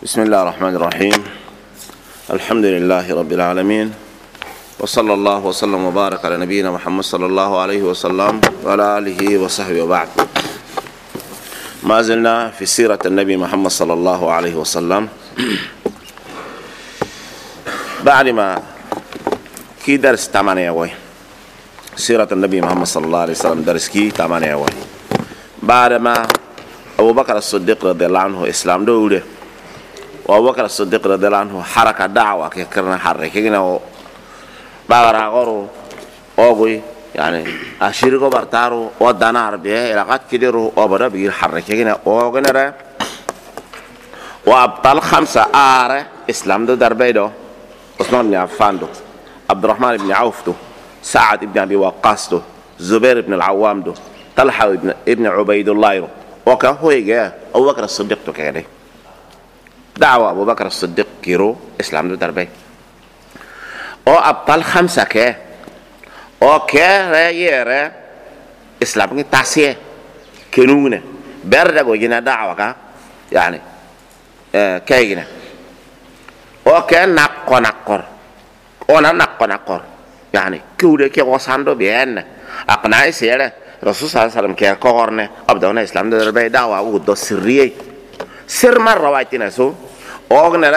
بسم الله الرحمن الرحيم. الحمد لله رب العالمين، وصلى الله وسلم وبارك على نبينا محمد صلى الله عليه وسلم وعلى آله وصحبه وبعد. ما زلنا في سيرة النبي محمد صلى الله عليه وسلم بعد ما كي درس 8 وي سيرة النبي محمد صلى الله عليه وسلم درس كي 8 وي بعد ما أبو بكر الصديق رضي الله عنه إسلام دوله وأبو بكر الصديق رضي الله عنه حركة دعوة كنا حركنا بغرا غرو أوغي يعني أشيركو برتارو ودنار به إلى قد كدرو وبدا بير حركنا أوغنرا وأبطال 5 إسلام دو دربيدو عثمان بن عفان دو عبد الرحمن بن عوف دو سعد بن أبي وقاص دو زبير بن العوام دو طلحة ابن عبيد الله دو وكهو يجا أبو بكر الصديق تو كده دعوة أبو بكر الصديق كيرو إسلام دو دربي أو أبطال 5 كه أو كه رأي إسلام كي تاسيه كنونه برد وجينا دعوة كا يعني كيجنا أو كه نقر أنا نقر يعني كوده كي وصاندو بيان أقنعي سيره رسول صلى الله عليه وسلم كي كورنه أبدأنا إسلام دو دربي دعوة ودو سرية سر مرة وايتنا سو أغنى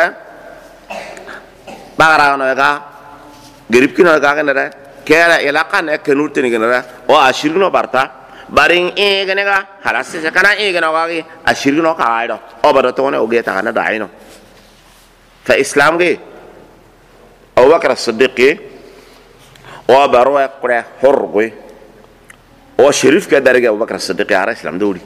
بغرانا يقع قريب كنا يقع كنا كلا يلاقان كنورتني كنا أو أشيرنا برتا بارين إيه كنا خلاص سكنا إيه كنا واقعي أشيرنا كايدا أو برتونا أوجي تكنا داينو فإسلام كي أبو بكر الصديق أو بروه كره حرقي أو شريف كدرجة أبو بكر الصديق على إسلام دولي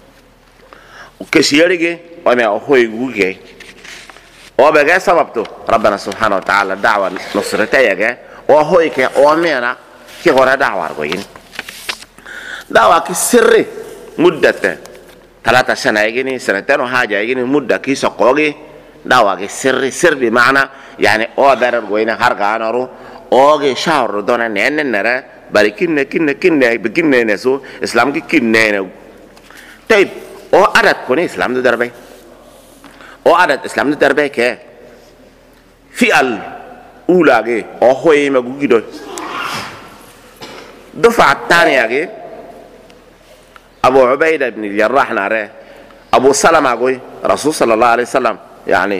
وكسيرجي وما هو يقولي وبقى سببته ربنا سبحانه وتعالى دعوة نصرته يجا وهو يك أمينا كي غير دعوة أرجوين دعوة كسر مدة 3 سنة يجيني 2 وحاجة يجيني مدة كي سقوقي دعوة كسر بمعنى يعني أو دار أرجوين هرجعنا رو أو شهر دونا نرى بريكين كنا بكين نسو إسلام كنا طيب أو عدد كوني إسلام ده دربي أو عدد إسلام ده دربي كه في الأولى كه أو هو ما بقول دفعة الثانية كه أبو عبيدة بن الجراح ناره أبو سلمة كوي رسول صلى الله عليه وسلم يعني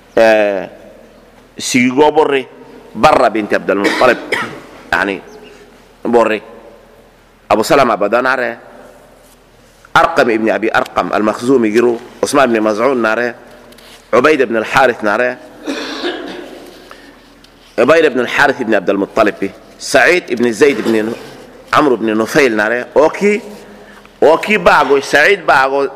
سيجو بري برا بنت عبد المطلب يعني بري أبو سلمة بدأ ناره أرقم ابن أبي أرقم المخزومي جرو عثمان بن مزعون ناره عبيد بن الحارث ناره عبيد بن الحارث بن عبد المطلب سعيد بن زيد بن عمرو بن نفيل ناره أوكي باغو سعيد باغو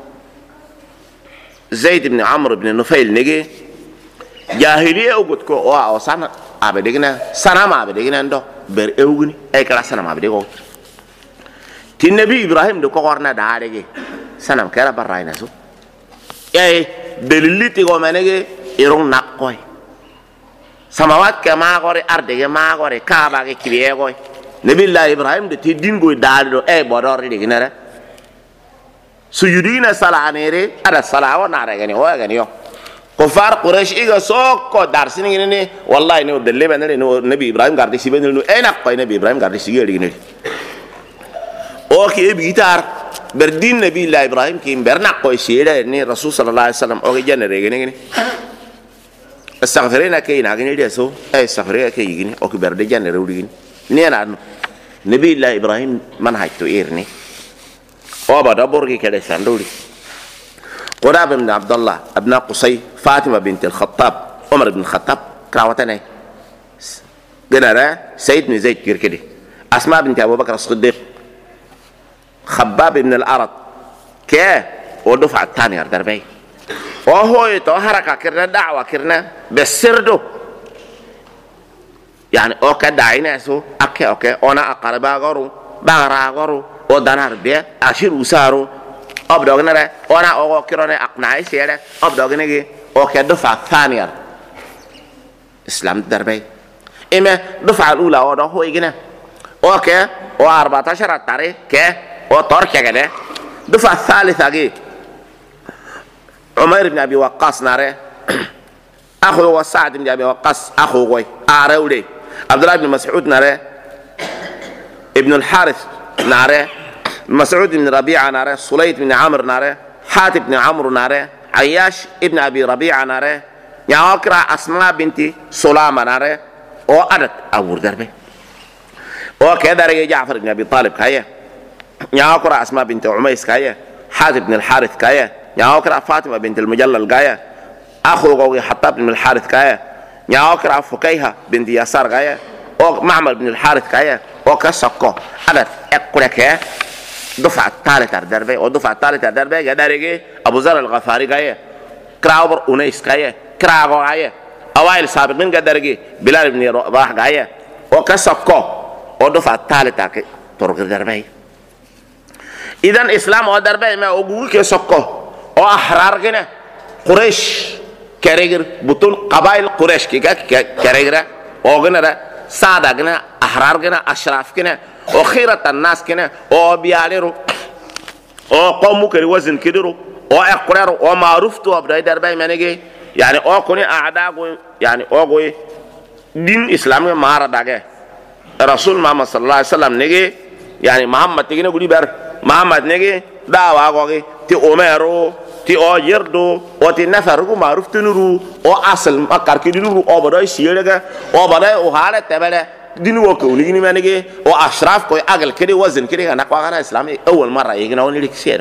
زيد بن عمرو بن نفيل نجي جاهلية أوجدكو أو سنة أبدينا سنة ما أبدينا عنده بر أوجني أي كلا سنة ما أبديكو تي النبي إبراهيم دو كورنا دارجي سنام كلا براينا سو أي دليل تيجو منيجي يرون نقوي سماوات كما غوري أرض كما غوري كعبة كبيرة غوري نبي الله إبراهيم دو تي دين غوي دارو أي بدار دي كنارا سجودين الصلاة نيري هذا الصلاة ونارا يعني هو يعني يو كفار قريش إيجا سوكو دارسين كنني والله إنه دليل بندري إنه نبي إبراهيم قاردي سيبندري إنه أي نقوي نبي إبراهيم قاردي سيجي كنني أوكي بيتار بردين نبي الله إبراهيم كيم برنا قوي سيدا إني رسول صلى الله عليه وسلم أوكي جنة رجعني استغفرين كي ناقني ده سو أي استغفرين كي يجيني أوكي برد جنة رودين نينا نبي الله إبراهيم من هايتو إيرني أو بعد أبوركي كده سندولي قراب بن عبد الله ابن قصي فاطمة بنت الخطاب عمر بن الخطاب كراوتنا جنرا سيد بن زيد كده أسماء بنت أبو بكر الصديق خباب بن الأرض كه ودفع الثانية دربي وهو يتوهرك كرنا دعوة كرنا بسردو يعني أوكي دعينا سو أوكي أنا أقرب أغرو بغرا أغرو ودنار بيه أشير وسارو أبدأ نرى أنا أوكي كرنا أقنعي سيرة أبدأ نجي أوكي دفع الثانية إسلام دربي إما دفع الأولى هو يجينا أوكي و14 تاريخ كه وتركيا كده دفع الثالثة كي عمير بن أبي وقاص ناره أخو وسعد بن أبي وقاص أخو غوي أرولي عبد الله بن مسعود ناره ابن الحارث ناره مسعود بن ربيعة ناره سليط بن عمرو ناره حاتب بن عمرو ناره عياش ابن أبي ربيعة ناره يعاقر أسماء بنت سلامة ناره وأدت أبو دربه وكذا رجع جعفر بن أبي طالب كاية يعاقر أسماء بنت عميس كاية حاتب بن الحارث كاية يعاقر فاطمة بنت المجلل كاية أخو غوي حطاب بن الحارث كاية يعاقر فكيها بنت يسار كاية ومعمر بن الحارث كاية وكسكو أدت أقول كاية دفعة الثالثة دربه ودفعة الثالثة دربه جدارجي أبو ذر الغفاري كاية كراوبر أنيس كاية كراغو كاية أوائل سابقين جدارجي بلال بن رباح كاية وكسكو ودفعة الثالثة ترك دربه إذن إسلام ودربه ما أقول كسكو وأحرار كنا قريش كريجر بطول قبائل قريش كريجر وغنا سادة كنا أحرار كنا أشراف كنا وخيرة الناس كنا وبياليرو وقومو كري وزن كدرو وأقرارو ومعروفتو أبداي درباي منيجي يعني كوني أعداء يعني كوي دين إسلامي مارا داعي رسول محمد صلى الله عليه وسلم نيجي يعني محمد تيجي نقولي بر محمد نيجي دعوة كوي تي أميرو تي أجردو وتي نفرقو معروف تنورو وأصل ما كاركيدو أبداي سيرجع وأبداي وحالة تبله دين وكوني ني مانجي واشراف كوي اقل كده وزن كده انا قانا اسلامي اول مره يجينا ونلك سيره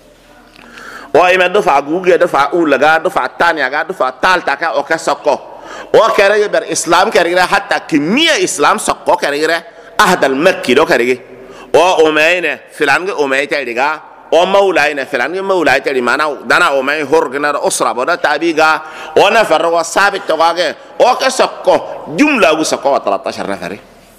وايما دفع غوغي دفع اولغا دفع الثانيه دفع الثالثه كا اوكسكو وكره بر اسلام كره حتى كميه اسلام سكو كره احد المكي دو كره وامينه فلان اميه تيغا ومولاينا فلان مولاي تري معنا دانا امي هورغنا اسره بدا تابيغا ونفر وثابت توغا وكسكو جمله وسكو 13 نفر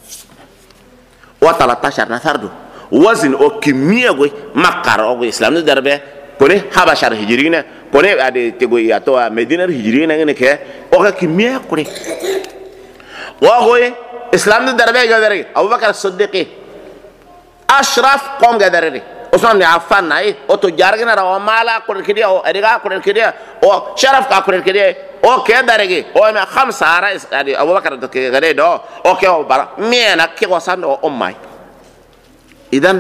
و13 نفر دو وزن او كميه غوي مقر او اسلام دربه كوني حبشر هجرينا كوني ادي تيغوي ياتو مدينه هجرينا نكه او كميه كوني وغوي اسلام دربه غدري ابو بكر الصديق اشرف قوم غدري عثمان بن عفان ناي او تجارغنا رو مالا كل كده او ادغا كل كده او شرف کا كل كده او كدرغي او ما خمسه رئيس ابو بكر غدي دو او كيو بار مينا كي وسان او امي اذا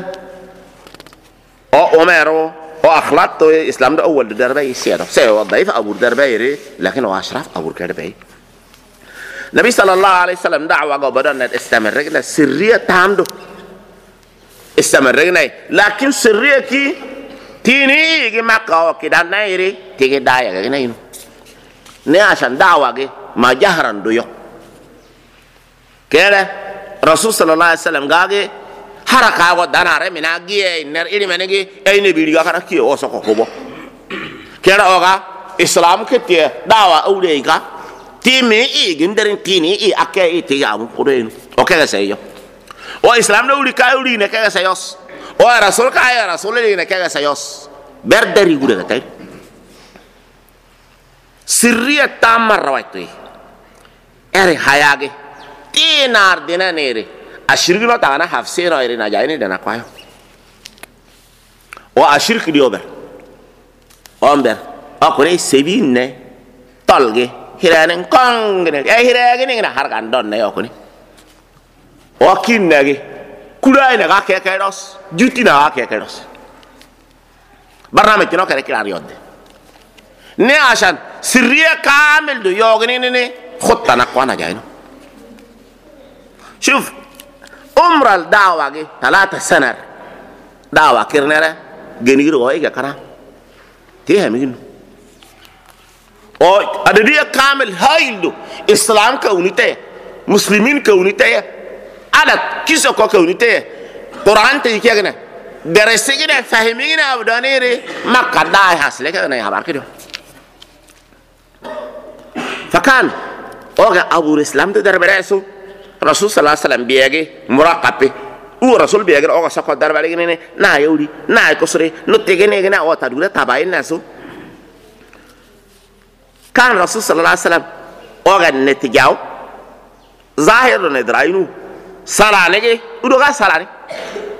او عمر او اخلاق تو اسلام ده اول دربي سيره سي ضعيف ابو دربي لكن هو اشرف ابو دربي النبي صلى الله عليه وسلم دعوه بدنا استمر سريه تامدو استمرنا لكن سرية كي تيني يجي مكة وكذا نايري تيجي دايا كذا ناينو نه عشان دعوة كي ما جهران دويو كذا رسول صلى الله عليه وسلم قال حركة ودانا رمينا جيه نر إلي منيجي أي نبي لقى كنا كي أوسكو كوبو كذا أوكا إسلام كتير دعوة أوليكا تيمي يجي ندرين تيني أكيد تيجي أبو كورين أوكي سيئو وإسلام نقولي كايولي نكايا سيوس ورسول كايا رسول لي نكايا سيوس بردري يقول هذا سرية تامر روايتي أري حياة تينار دينا نيري أشركنا تانا حفصين أيري نجايني دنا كوايو وأشرك ديوبر أمبر أكوني سبين طلقي هيرانن كونغني هيرانن هرقان دون نيوكوني وكين نجي كلاي نجا كيكيروس جوتي نجا كيكيروس برنامج كنا كريكلا ريود نه عشان سرية كامل دو يوغني نني خطة نقوانا جاينو شوف عمر الدعوة جي 3 سنة دعوة كرنرة جنيرو هاي كنا تيه مين او أدري كامل هاي دو إسلام كونيته مسلمين كونيته على كيسو كونيته قرآن تيجي كنا درسينا فهمينا أبدانيري ما كداي حصل كنا يا باركيدو فكان أوجا أبو الإسلام تدرب رأسه رسول صلى الله عليه وسلم بيجي مراقبه ورسول بيجي أوجا سكوا درب عليه كنا نا يودي نا يكسره نتيجة كنا أو تدور تباين ناسو كان رسول صلى الله عليه وسلم أوجا نتيجاو ظاهر ندراينو صلاة نجي ودوغا صلاة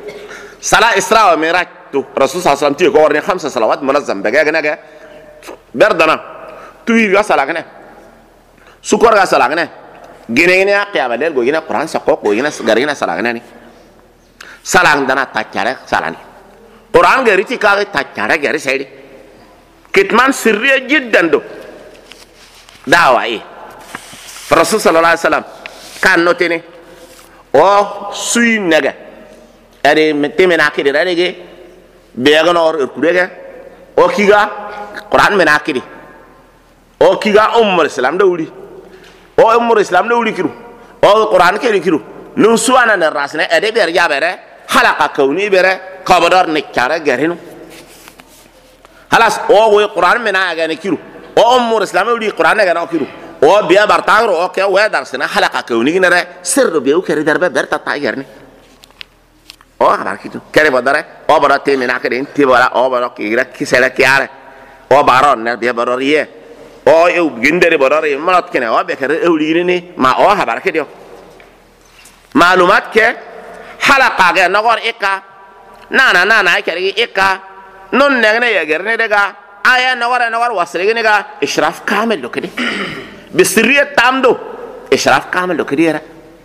صلاة إسراء ومعراج رسول صلى الله عليه وسلم تيجي قورني 5 صلوات منظم بجا جناجا berdana tuir ga salagne sukor ga salagne gine ya qiyama del go gina quran sa ko gina garina salagne ni salang dana tacare salani quran ga riti ka tacare gari saydi kitman sirriya jiddan do dawa rasul sallallahu alaihi wasallam kan notene o sui naga ade metemena kidi radege beegano or kudege o kiga quran mena kidi o kiga ummul islam dawli o ummul islam dawli kiru o quran kidi kiru nun suwana na rasne ade ber jabere halaka kawni bere kabadar ne kara garinu halas o we quran mena aga ne kiru o ummul islam dawli quran aga na kiru o biya bartagro o ke we darsina halaka kawni nare sirru biu kere darbe berta tayarni o habar kitu kere bodare o bara temina kere inti bara o bara kigra kisela kiare o baron ne biya baroriye o eu gindere barori malat kene o be kere eulirini ma o habar kidio malumat ke halaka ga nagor ika nana kere ika non ne ya gerne daga aya nagor wasre ne ga ishraf kamil lo kede bisriya tamdo ishraf kamil lo kede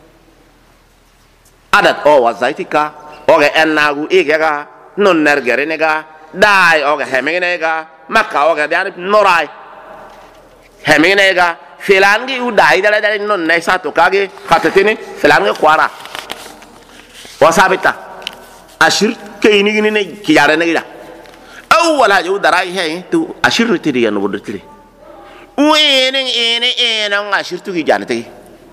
adat o wazaitika oge ennagu igega non nergere nega dai oge hemenega makka oge bian norai hemenega filangi u dai dale non nei sato kage khatatini filangi kwara wasabita ashir kayni ne kiyare negida awwala ju darai he tu ashir tiri ya no bodtiri ene ashir tu ki janate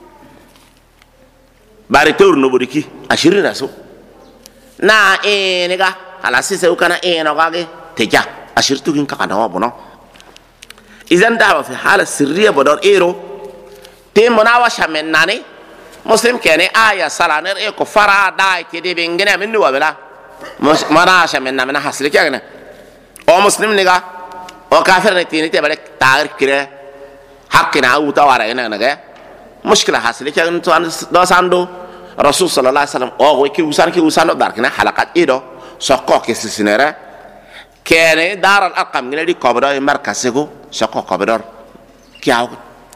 bari tour no bodiki ashir raso na enega ala sise ukana enogage teja ashirtu kin kaka dawa bono izan dawa fi hala sirriya bodor ero te monawa shamen nani muslim kene aya salaner e ko fara dai ke de bengene min wabela mana shamen na mana hasli kagana o muslim niga o kafir ne tini te bare taar kire hakina uta wara ina naga mushkila hasli kagana to do sando rasul sallallahu alaihi wasallam o ki usan darkina halakat ido sokko ke sisinere kene daral aqam ngene di kobro markasego sokko kobro kiaw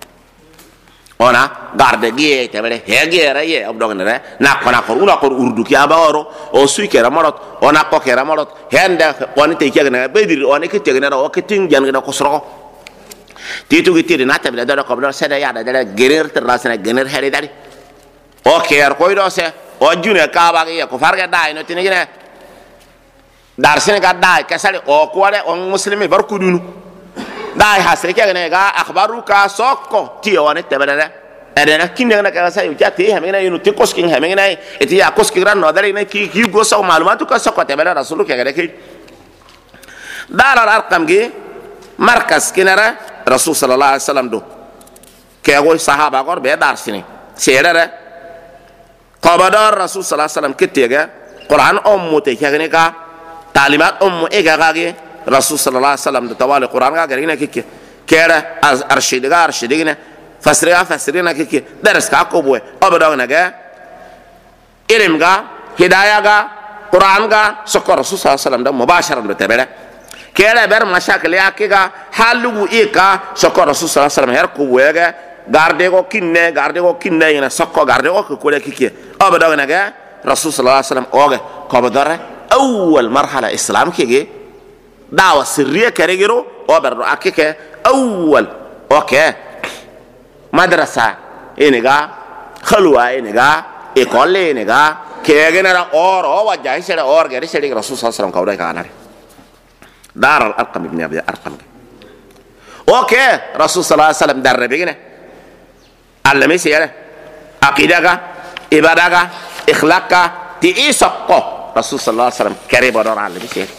ona garde gie tebere hegere ye obdognere na kona urdu ki abaro o suikera marot ona ko kera marot hende oni te kegna bedir oni ke tegna o ke ting jangna ko soro titu gitiri na tabele do kobro seda ya da gerer terasna gener hede dali o ker koy do se o june ka ba ye ko farga dai no tinigine dar sene ga dai kasale o ko wale on muslimi bar kudunu dai hasre ke ne ga akhbaru ka sokko ti o ne tebere edena kinne na ka sa yu jati hamina yunu ti koskin hamina eti ya koski ran no dare ne ki go sa malumatu ka sokko tebere rasulu ke ga ki dalar arqam gi markas kinara rasul sallallahu alaihi wasallam do ke go sahaba gor be dar sine serere qabadar rasul sallallahu alaihi wasallam kitega quran ummu te kagene ka talimat ummu ega gage rasul sallallahu alaihi wasallam tawali quran ga garina kike kera az arshidigine fasrina kike dars ka ko boy obadona ga ilim ga hidayah ga quran ga sokor rasul sallallahu alaihi wasallam da mubasharan do tebere kera ber mashakil yakiga halugu ika sokor rasul sallallahu alaihi wasallam her ko boyega garde ko kinne ina sokko garde ko ko kike obadona ga rasul sallallahu alaihi wasallam oge ko badare awwal marhala islam kege dawa sirriya karegero oberdo akike awwal okay madrasa eniga khalwa eniga ekole eniga kege na oro wajah sere orge sere rasul sallallahu alaihi wasallam kawda kanare dar al arqam ibn abi arqam okay rasul sallallahu alaihi wasallam darbe gene allame sere aqidaga ibadaga ikhlaqa ti isaqo rasul sallallahu alaihi wasallam kare bodor allame sere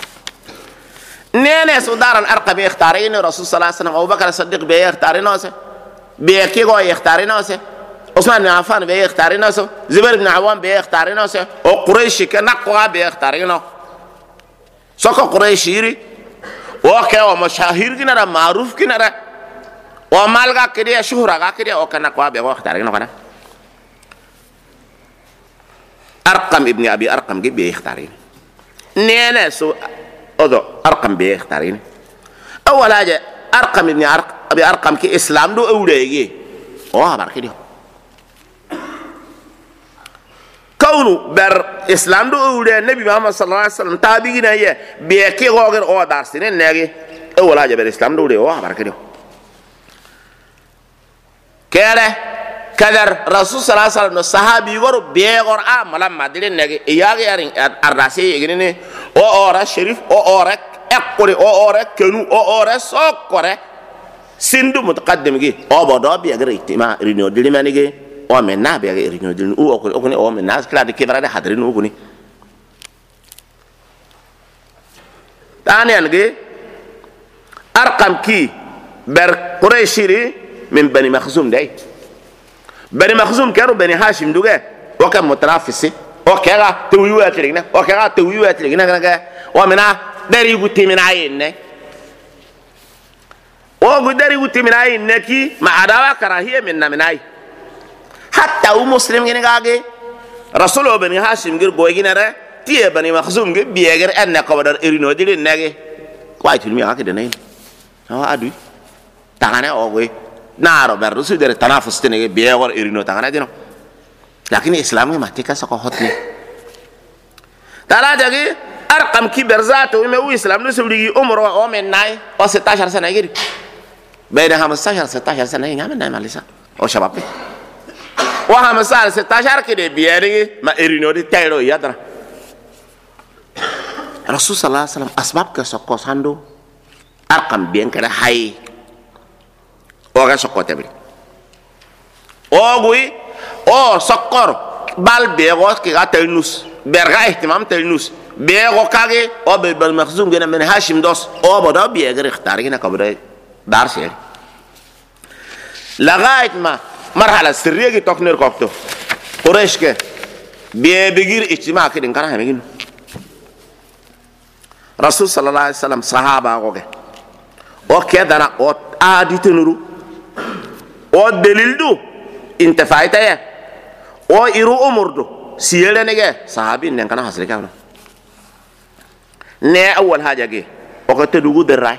nene sudar al arqam ikhtarin rasul sallallahu alaihi wasallam abubakar as-siddiq be ikhtarinose be kigo ikhtarinose usman bin affan be ikhtarinose zubair ibn awam be ikhtarinose o quraish ke naqwa be ikhtarino soko quraishiri o ke o mashahir kinara maruf kinara o malga kiriya shuhra ga kiriya o kana kwa be ikhtarino kana arqam ibn abi arqam ge be ikhtarin nene so odo arqam be ikhtarin أول حاجة أرقم ابن أبي أرقم كي إسلام دو أولئي بارك ديو كونه بر إسلام دو أولئي النبي محمد صلى الله عليه وسلم تابعين هي بيكي غير دارسين نيجي أول حاجة بر إسلام دو أولئي بارك ديو كده كذا رسول صلى الله عليه وسلم الصحابي يقولوا بيغور ملام مدلين نجي إياغي أرناسي يجني أو أورا شريف أو أورا أقولي أو أورا كنو أو أورا سوكورة سندو متقدم جي أو بدو بيغير اجتماع رينيو دلي ما نيجي أو منا بيغير رينيو دلي أو أكوني أو منا كلا دي كبر ده حضرين أو كوني تاني أنجي أرقام كي بر قريشيري من بني مخزوم ده بني مخزوم كانوا بني هاشم دوجا وكان متنافسي وكذا تويوات لينا وكذا تويوات لينا كذا ومنا داري يقولي من عين وقول داري يقولي من عين نكى ما عداوا كراهية من عين حتى هو مسلم كنا كاجي رسول بني هاشم غير بويجينا را تيه بني مخزوم غير بيجر أن كبر إرينو دي لنجى وايد فيلم يا كده نين هو أدوي تانه أوه نارو برضو ده تنافس تنجي بيعور إيرينو تانه دينو لكن الإسلام ما تيجي سكوهتني ترى جاكي أرقام كي برزات وما هو الإسلام نسولي عمره أو من ناي أو 16 سنة يجري بين 15 16 سنة يعمل ناي ماليسا أو شباب وهم 16 كده بيعري ما إيرينو دي تيرو يادنا رسول صلى الله عليه وسلم أسباب كسكوس هندو أرقام بين كده هاي oga sokote bi ogui o sokor bal bego ki gatel nus berga ihtimam tel nus bego kage o be bal makhzum gena men hashim dos o bodo bi eger ikhtar gena kabre dar se لغايه ما مرحله السريه کی تکنر کوفتو قريش کے بي بغير اجتماع كده كان همين رسول صلى الله عليه وسلم صحابه اوغه او كدنا او ادي تنرو او دليل دو انت فايته يا او يرو امور دو سيله نجا صحابي نن كان حاصل كده نه اول حاجه جه او تدوغو دراي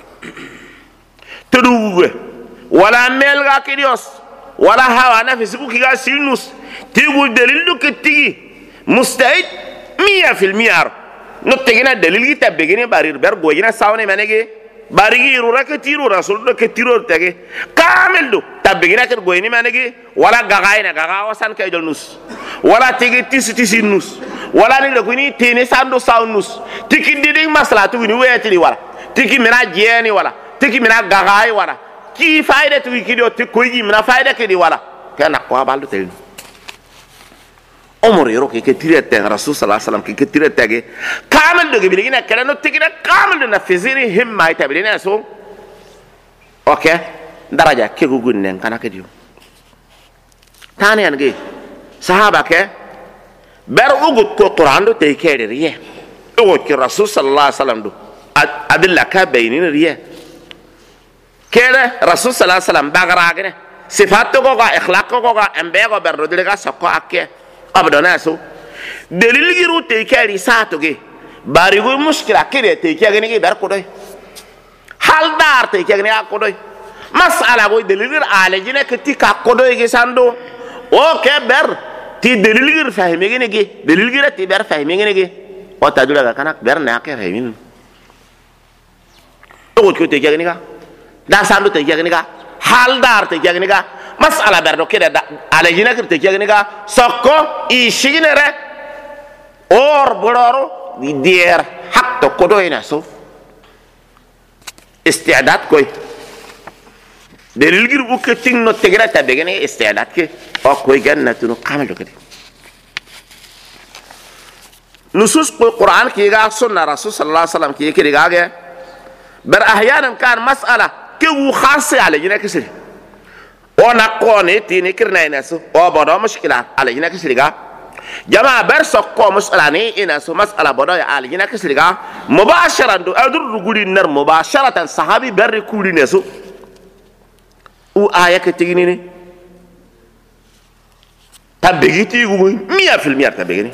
تدوغو ولا ملغا كيديوس ولا هوا نفس كو كيغا سينوس تيغو دليل دو كتيغي مستعد 100% نتيجنا دليل تبغيني بارير برغو ينا ساوني منيجي باريغي رورا كتيرو رسول دو كتيرو تاغي كامل دو تبغينا كرغويني منيجي ولا غاغاينا غاغا وسان كايدل نوس ولا تيغي تيسي نوس ولا ني لكوني تيني ساندو ساون نوس تيكي ديدي مسلاتو ني ويتلي ولا تيكي منا جيني ولا تيكي منا غاغاي ولا كي فايدة تويكيدو تكويجي منا فايدة كدي ولا كان أقوى بالو تلين عمر يروح كتير تاع رسول صلى الله عليه وسلم كتير تاعه كامل دو بيجينا كلامه تكينا كامل دو نفسيري هم ما يتبلينا سو أوكي درجة كي يقولون نن كنا كديو ثاني أنجي صحابة كه بيرغوت كقرآن دو تيكير ريه أقول كرسول صلى الله عليه وسلم دو أدلة كبينين ريه كده رسول صلى الله عليه وسلم بعراقنا صفاته كوكا إخلاقه كوكا أمبيغو بردلقا سقو أكيه أبدا سو دليل غيرو تيكاري ساتو كي باريغو مشكلة كده تيكاري كي باركودوي حال دار تيكاري كودوي مسألة كوي دليل غير عالجينا كتي كودوي كي ساندو او كبر تي دليل غير فاهمي كي دليل غير تي بار فاهمي كي او تادولا كانا بار ناكي فاهمين تو كو تيكاري كا دا ساندو تيكاري كا حال دار تيكاري كا مسألة بردو كده على جينا كرت كيغني كا سوكو يشينره اور بلورو دير حق تو كودوينا سو استعداد كوي دليل غير وكتين نو تيغرا تابغني استعداد كي او كوي جنتو كامل كده نصوص القرآن كيغا سنة رسول صلى الله عليه وسلم كيغا بر احيانا كان مسألة كي خاصة على جينا كسر ona kone tini kirna inasu o bodo mushkila alayina kisriga jama berso ko musalani inasu masala bodo ya alayina kisriga mubasharan do adur guri nar mubasharatan sahabi berri kuli nesu u aya ke tigini ni tabigiti gumu 100% tabigini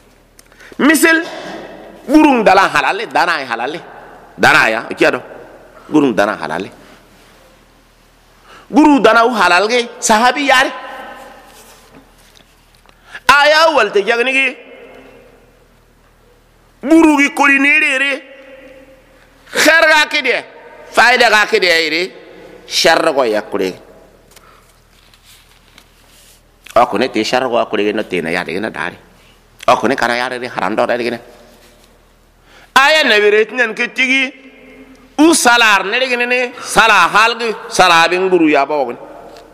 misal burung dalam halal dana ya kiado gurung dana halale guru dana u halal ge sahabi yare aya walte jagni gi guru gi koli nere khair ga kide faida ga kide ire sharra go yakure ako ne te sharra go akure no te na yare na dari ako ne kana yare haram do dari ne aya na beret nan ke tigi u salar ne de ne sala halgi sala bin guru ya ba wogun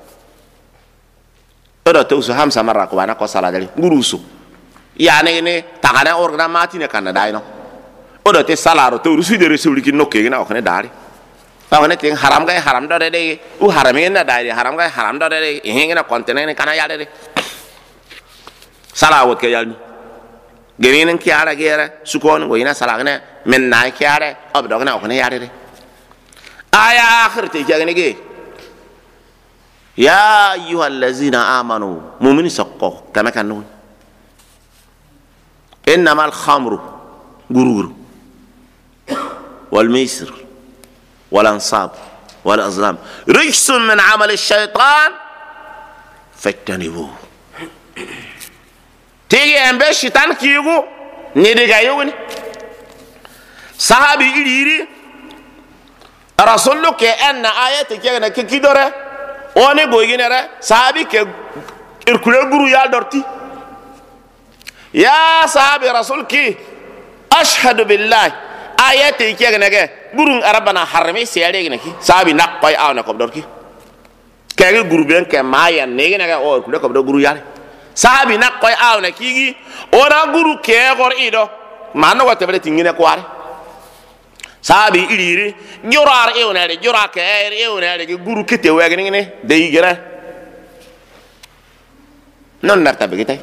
odo to su hamsa marra ko bana ko sala dali guru su ya ne tagana organa mati ne kana dai no odo te salaro to rusu de resuli ki nokke na ko ne dari ba ne te haram ga haram do de u harame na dai haram ga haram do de hinga kontene ne kana ya de sala wot ke yalni gerinen kiara gera sukon go ina salagna men na kiara abdogna ko ne yare de aya akhir te jagane ge ya ayyuhallazina amanu mu'min saqqa kama kanu innamal khamru gurur wal maisir wal ansab wal azlam rijsun min amal ash-shaytan fattanibuhu tege embe shitan kigu ni diga yogni sahabi iri rasullu ke anna ayati ke na kidore one goyginere sahabi ke irkule guru ya dorti ya sahabi rasul ki ashhadu billahi ayati ke na ke guru arabana harami sere gina ki sahabi nakpay awna ko dorki ke guru ben ke maya ne gina ga o irkule ko do guru ya sahabi nakpay awna kigi ora guru ke gor ido manno ko tebere tingine ko are sahabi iri jurar ewnere jura ke ewnere ge guru kete wegni ne de yigera non narta be gitay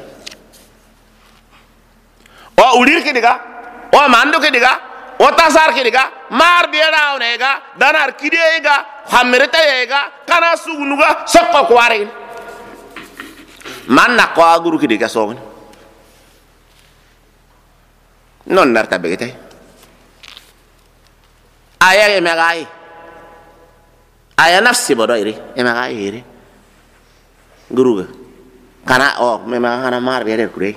o ulir ke diga o mando ke diga o tasar ke diga mar be rawne ga danar kide ga hamirta ga kana sugunuga sokko ko are man na ko guru ke diga so non narta be gitay aya emegai aya nafsi bodo iri emegai iri guru kana o memang kana mar bere kure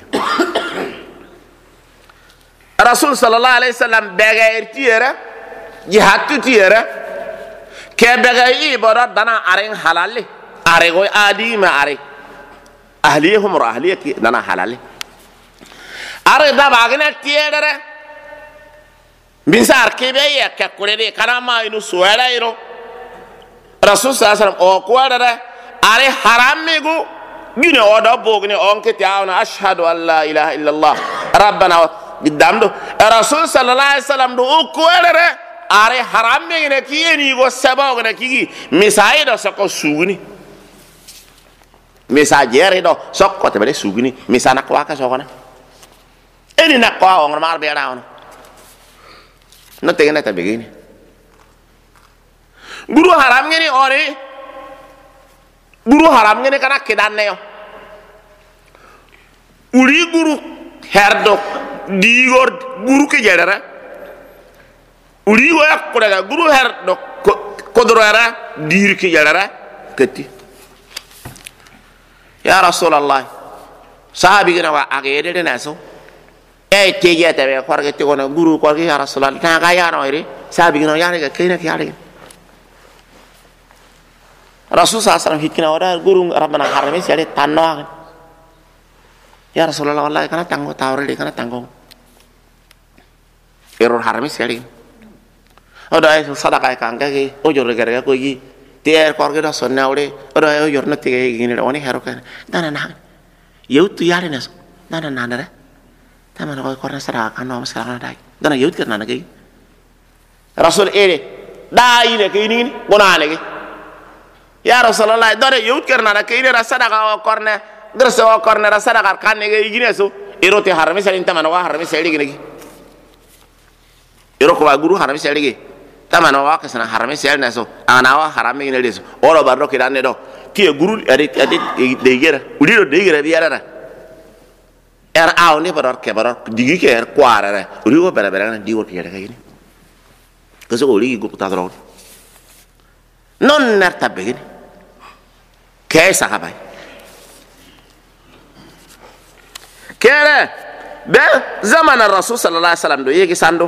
rasul sallallahu alaihi wasallam bagair tiere jihad tiere ke bagai bodo dana areng halal are go adi ma are ahlihum ra ahliyaki dana halal are da bagna tiere binsar kebe ya kakurede kana ma inu suwala iro rasul sallallahu alaihi wasallam o kwara are haramigu gine odo bogne onke taawna ashhadu an la ilaha illallah rabbana bidamdo rasul sallallahu alaihi wasallam do kwara are haramigine kiyeni go sabagne kigi misai do sako sugni misajere do sokko tebele sugni misana kwa ka sokona eni nakwa on mar be raawno no tegena ta begini guru haram ngene ore guru haram ngene kana kedan ne yo uri guru herdo digor guru ke jedara uri go yak daga guru herdo kodorara dir ke jedara keti ya rasulullah sahabi gina wa agede de naso teje tabe korge te kono guru korge ya rasulullah ta ga ya no ire sabi no ya ga kayna ki yare rasul sallallahu alaihi wasallam hikina ora guru rabbana harame sale tanno ya rasulullah wallahi kana tanggo tawre de kana tanggo error harame sale oda ay sadaka ka ngaki o jorre gara ko yi ter korge do sonna ore oda ay jorna te gi ni oni hero kan dana na yeutu yare nas dana na na taman ko korna sara kan no masalah dai dana yut karna nagi rasul ere dai ne ke ni bonane ke ya rasulullah dare yut karna na ke ni rasada ka korna درس وقرن رسالة كان نيجي يجينسو إيروتي هرمي سالين تمن واه هرمي سالي جنگي إيروكو باغورو هرمي سالي جي تمن واه كسنا هرمي سالي نسو أنا واه هرمي جنليسو أورو بارو كيران ندو كي غورو أدي ديجرا وديرو ديجرا بيارا أوني برار كبرار ديجي كير كوارا وديرو برا برا ديور بيارا كيني كسو أولي يجو كتادرون non nerta begini kay sahabay kere be zaman ar-rasul sallallahu alaihi wasallam do yegi sando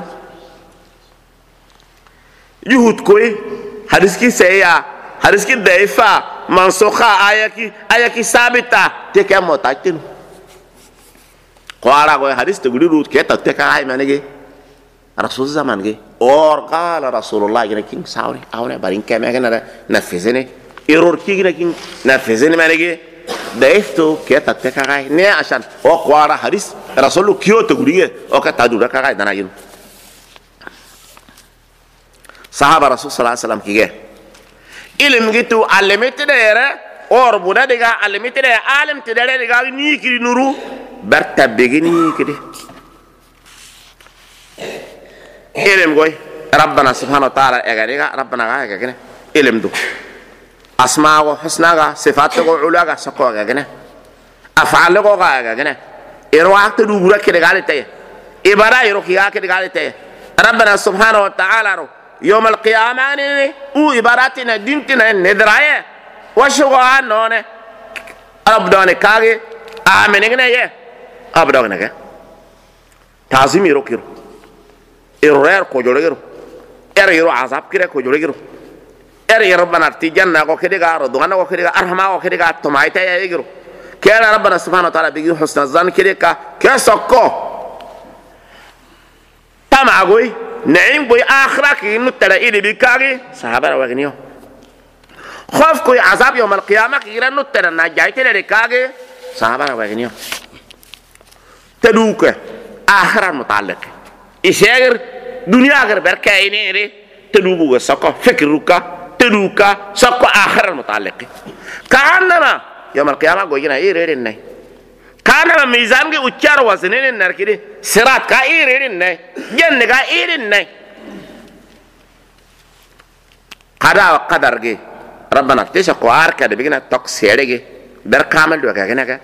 yuhut koy hadiski seya hadiski daifa mansukha ayaki sabita te ke motatin ko ara go hadis te gudi rut ke ta te ka ay manege rasul zaman ge or qala rasulullah gina king sawri awne barin ke me gana nafizene error ki gina king nafizene manege daifto ke ta te ka ay ne ashan o ko ara hadis rasul kiyo te gudi ge o ka ta du ka ay dana yin sahaba rasul sallallahu alaihi wasallam kige ilim gitu alimite dere or buda diga alimite de alim te dere diga ni kiri nuru barta begini kidi ilim goy rabbana subhanahu wa ta'ala egariga rabbana ga egene ilim du asma'u husnaga sifatu ulaga sako egene af'al go ga egene irwaqtu du bura kidi galite ibara yiro kiga kidi galite rabbana subhanahu wa ta'ala يوم القيامة او عباراتنا دينتنا ندرايه وشغوا نونه ابدون كاغي امنغنا يه ابدون كا تعظيم يروكيرو ايرور كوجوليرو ايرو عذاب كده كوجوليرو اير ربنا تيجنا كو كدغا ردوانا كو كدغا ارحما كو كدغا تمايتا يغيرو كان ربنا سبحانه وتعالى بيجي حسن الظن كده كسكو تماغوي نعيم بوي آخرك إنه ترى إلي بكاري صحابة وغنيو خوف كوي عذاب يوم القيامة كيرا إنه ترى نجايت لركاغي صحابة وغنيو تدوك آخر المتعلق إشير دنيا غير بركة إني تدوك سكو فكرك تدوك سكو آخر المتعلق كأنما يوم القيامة قوينا إيه إني كان ميزان کے اچار وزنين نركدي صراط کا ايرين نه جن کا ايرين نه قدر کے ربنا تشق وارك ده بينا تقصيره کے بر كامل دو كاغنا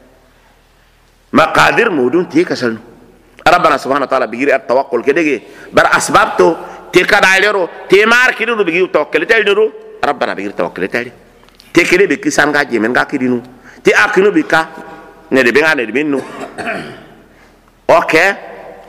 مقادير مودون تي كسل ربنا سبحانه وتعالى بيغير التوكل كده بر اسباب تو تي كدايرو تي مار كده دو بيغير توكل تايدو ربنا بيغير توكل تايدي تي كده بكيسان غا جيمن غا كيدينو تي اكنو بيكا نري بينا نري بينو اوكي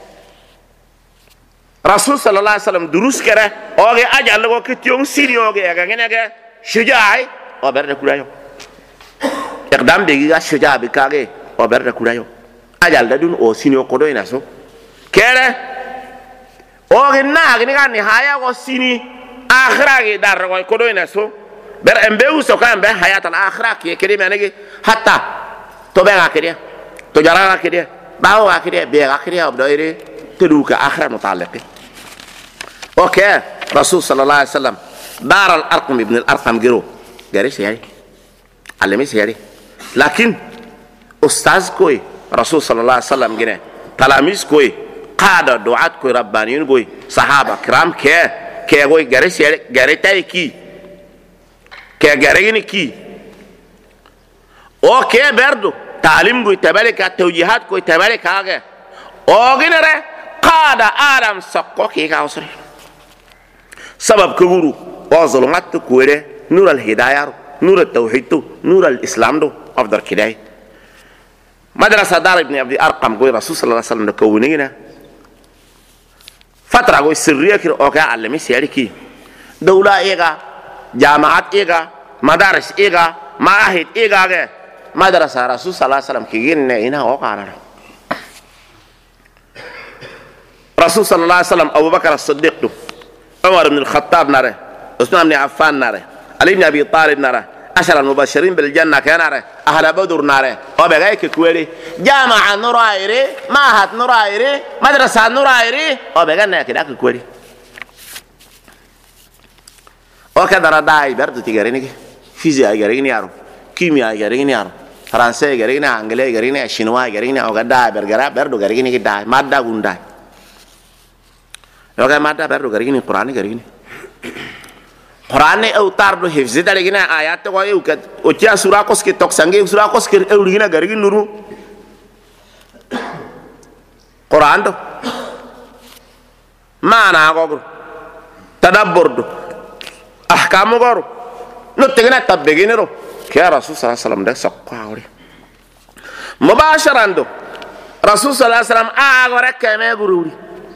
رسول صلى الله عليه وسلم دروس كره اوغي اجال لو كتيون سيري اوغي اغا شجاعي او برد كولايو اقدام بيغا شجاع بكاغي او برد كولايو اجال دون او سينيو كودو يناسو كره اوغي ناغي نغا نهايه او سيني اخراغي دار كودو يناسو بر امبيو سو كان به حياه الاخره كي كريم انغي حتى تو بيغا كده تو جارا كده باو كده بيغا كده ابدويري تدوك اخر متعلق اوكي رسول صلى الله عليه وسلم دار الارقم ابن الارقم جرو جاريش يعني علميش يعني لكن استاذ كوي رسول صلى الله عليه وسلم جنه تلاميذ كوي قاده دعاه كوي ربانيين كوي صحابه كرام كي كوي جاريش يعني جاريتاي كي جاريني كي اوكي بردو تعليم كوي تبارك توجيهات كوي تبارك حاجه اوغينره قاده ادم سقوكي كاوسري سبب كغورو وظلمات كويره نور الهدايه نور التوحيد نور الاسلام دو افضل كده مدرسه دار ابن عبد الارقم كوي رسول صلى الله عليه وسلم كونينا فتره كوي سريه كده اوكي علمي سيركي دوله ايغا جامعات ايغا مدارس ايغا معاهد ايغا مدرسة رسول صلى الله عليه وسلم كيجين هنا وقعنا رسول صلى الله عليه وسلم أبو بكر الصديق له عمر بن الخطاب نره عثمان بن عفان نره علي بن أبي طالب نره 10 المبشرين بالجنة كان نره أهل بدر نره وبغايك كويري جامعة نرايري معهد نرايري مدرسة نرايري وبغانا كده كويري وكذا رداي برضو تجاريني فيزياء جاريني يارو كيمياء جاريني يارو فرنسي جاريني انجلي جاريني شينوا جاريني او غدا برغرا بردو جاريني كدا ماده غوندا لو كان ماده بردو جاريني قران جاريني قران او تاردو حفظ دارينا ايات كو يو كد اوتيا سورا كوس كي توك سانغي سورا كوس كي اورينا جاريني نورو قران دو ما انا غوغ تدبر دو ahkamu goro no tegena tabbeginero ke rasul sallallahu alaihi wasallam da saqqawri mubasharan do rasul sallallahu alaihi wasallam agora keme gururi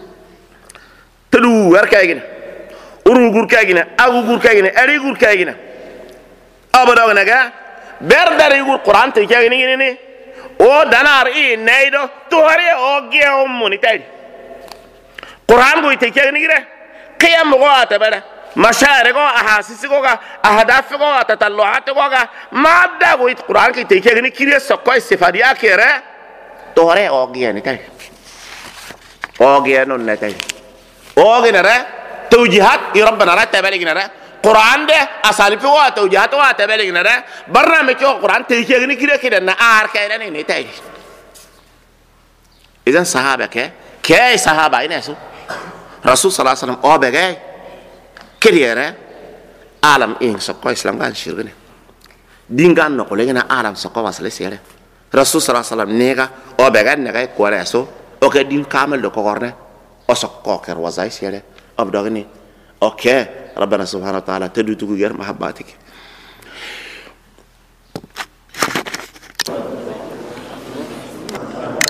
telu warkagina uru gurkagina agu gurkagina ari gurkagina abadogna ga berdari gur qur'an te kagini ni o danar i neido tore o ge o monitari qur'an go te kagini gire qiyam go atabara mashari go ahasisi go ga ahdaf go atatalluat go ga madda go qur'an ke te kagini kire sokko istifadi akere tore o ge ni tay o ge non ne tay o ge nare توجيهات ربنا رتب علينا قرآن ده أساليب هو توجيهات هو رتب علينا برنامج هو قرآن تيجي كده نار كده نتاعي إذا صحابة كه صحابة إنه رسول صلى الله عليه وسلم أو بجاي كده عالم إيه سقوا إسلام كان شرقنا دين كان نقولنا عالم سقوا وصل سيره رسول صلى الله عليه وسلم نيجا أو بجاي نيجا كوارسو أو كدين كامل لكوارنا أو سقوا كروزاي سيره أبدأني أوكي ربنا سبحانه وتعالى تدو تغير محباتك